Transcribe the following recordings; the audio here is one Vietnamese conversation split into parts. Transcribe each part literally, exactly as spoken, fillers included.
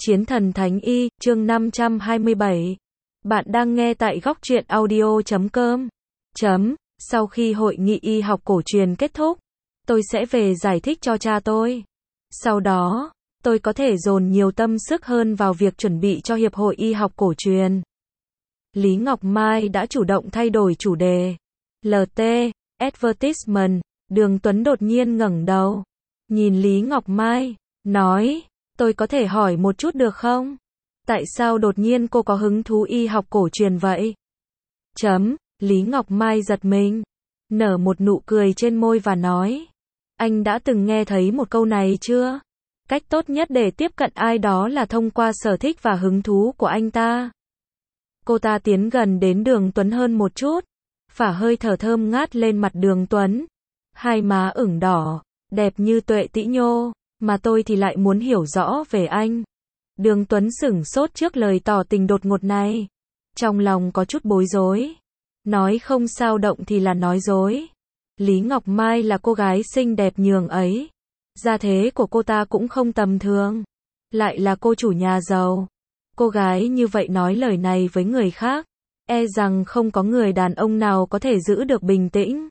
Chiến thần Thánh Y, chương năm trăm hai mươi bảy. Bạn đang nghe tại góc truyện audio chấm com. Chấm, sau khi hội nghị y học cổ truyền kết thúc, tôi sẽ về giải thích cho cha tôi. Sau đó, tôi có thể dồn nhiều tâm sức hơn vào việc chuẩn bị cho Hiệp hội Y học cổ truyền. Lý Ngọc Mai đã chủ động thay đổi chủ đề. lờ tê, Advertisement, Đường Tuấn đột nhiên ngẩng đầu, nhìn Lý Ngọc Mai, nói, tôi có thể hỏi một chút được không? Tại sao đột nhiên cô có hứng thú y học cổ truyền vậy? Chấm, Lý Ngọc Mai giật mình, nở một nụ cười trên môi và nói, anh đã từng nghe thấy một câu này chưa? Cách tốt nhất để tiếp cận ai đó là thông qua sở thích và hứng thú của anh ta. Cô ta tiến gần đến Đường Tuấn hơn một chút, phả hơi thở thơm ngát lên mặt Đường Tuấn. Hai má ửng đỏ, đẹp như tuệ tĩ nhô, mà tôi thì lại muốn hiểu rõ về anh. Đường Tuấn sửng sốt trước lời tỏ tình đột ngột này. Trong lòng có chút bối rối. Nói không sao động thì là nói dối. Lý Ngọc Mai là cô gái xinh đẹp nhường ấy. Gia thế của cô ta cũng không tầm thường. Lại là cô chủ nhà giàu. Cô gái như vậy nói lời này với người khác, e rằng không có người đàn ông nào có thể giữ được bình tĩnh.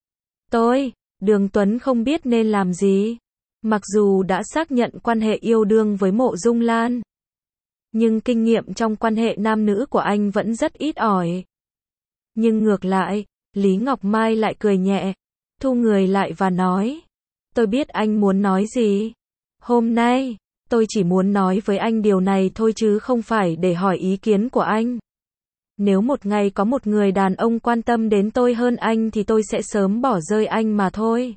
Tôi, Đường Tuấn không biết nên làm gì. Mặc dù đã xác nhận quan hệ yêu đương với Mộ Dung Lan, nhưng kinh nghiệm trong quan hệ nam nữ của anh vẫn rất ít ỏi. Nhưng ngược lại, Lý Ngọc Mai lại cười nhẹ, thu người lại và nói, tôi biết anh muốn nói gì. Hôm nay, tôi chỉ muốn nói với anh điều này thôi chứ không phải để hỏi ý kiến của anh. Nếu một ngày có một người đàn ông quan tâm đến tôi hơn anh thì tôi sẽ sớm bỏ rơi anh mà thôi.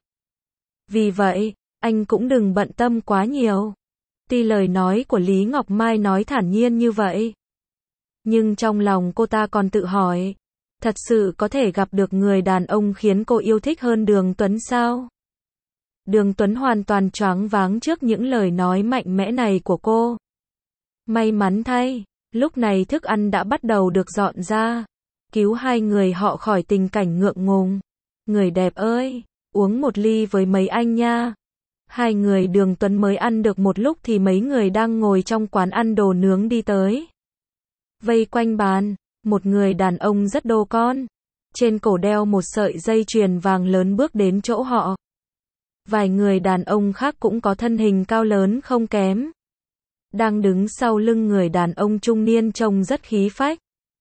Vì vậy, anh cũng đừng bận tâm quá nhiều. Tuy lời nói của Lý Ngọc Mai nói thản nhiên như vậy, nhưng trong lòng cô ta còn tự hỏi, thật sự có thể gặp được người đàn ông khiến cô yêu thích hơn Đường Tuấn sao? Đường Tuấn hoàn toàn choáng váng trước những lời nói mạnh mẽ này của cô. May mắn thay, lúc này thức ăn đã bắt đầu được dọn ra, cứu hai người họ khỏi tình cảnh ngượng ngùng. Người đẹp ơi, uống một ly với mấy anh nha. Hai người Đường Tuấn mới ăn được một lúc thì mấy người đang ngồi trong quán ăn đồ nướng đi tới. Vây quanh bàn, một người đàn ông rất đô con, trên cổ đeo một sợi dây chuyền vàng lớn bước đến chỗ họ. Vài người đàn ông khác cũng có thân hình cao lớn không kém, đang đứng sau lưng người đàn ông trung niên trông rất khí phách.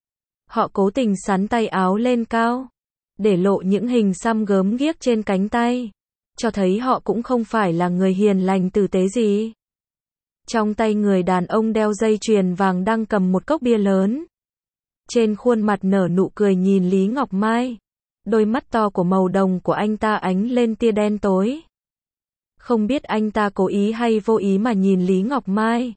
Họ cố tình xắn tay áo lên cao, để lộ những hình xăm gớm ghiếc trên cánh tay, cho thấy họ cũng không phải là người hiền lành tử tế gì. Trong tay người đàn ông đeo dây chuyền vàng đang cầm một cốc bia lớn. Trên khuôn mặt nở nụ cười nhìn Lý Ngọc Mai. Đôi mắt to của màu đồng của anh ta ánh lên tia đen tối. Không biết anh ta cố ý hay vô ý mà nhìn Lý Ngọc Mai.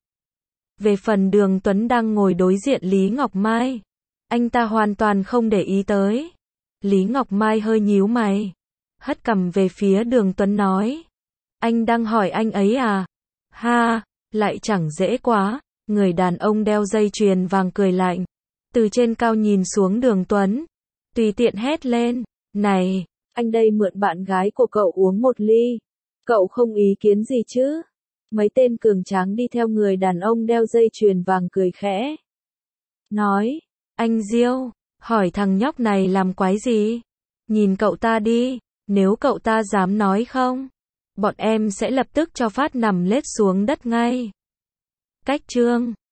Về phần Đường Tuấn đang ngồi đối diện Lý Ngọc Mai, anh ta hoàn toàn không để ý tới. Lý Ngọc Mai hơi nhíu mày, hất cằm về phía Đường Tuấn nói, anh đang hỏi anh ấy à? Ha, lại chẳng dễ quá. Người đàn ông đeo dây chuyền vàng cười lạnh, từ trên cao nhìn xuống Đường Tuấn, tùy tiện hét lên, này, anh đây mượn bạn gái của cậu uống một ly, cậu không ý kiến gì chứ? Mấy tên cường tráng đi theo người đàn ông đeo dây chuyền vàng cười khẽ, nói, anh Diêu, hỏi thằng nhóc này làm quái gì? Nhìn cậu ta đi, nếu cậu ta dám nói không, bọn em sẽ lập tức cho phát nằm lết xuống đất ngay. Cách chương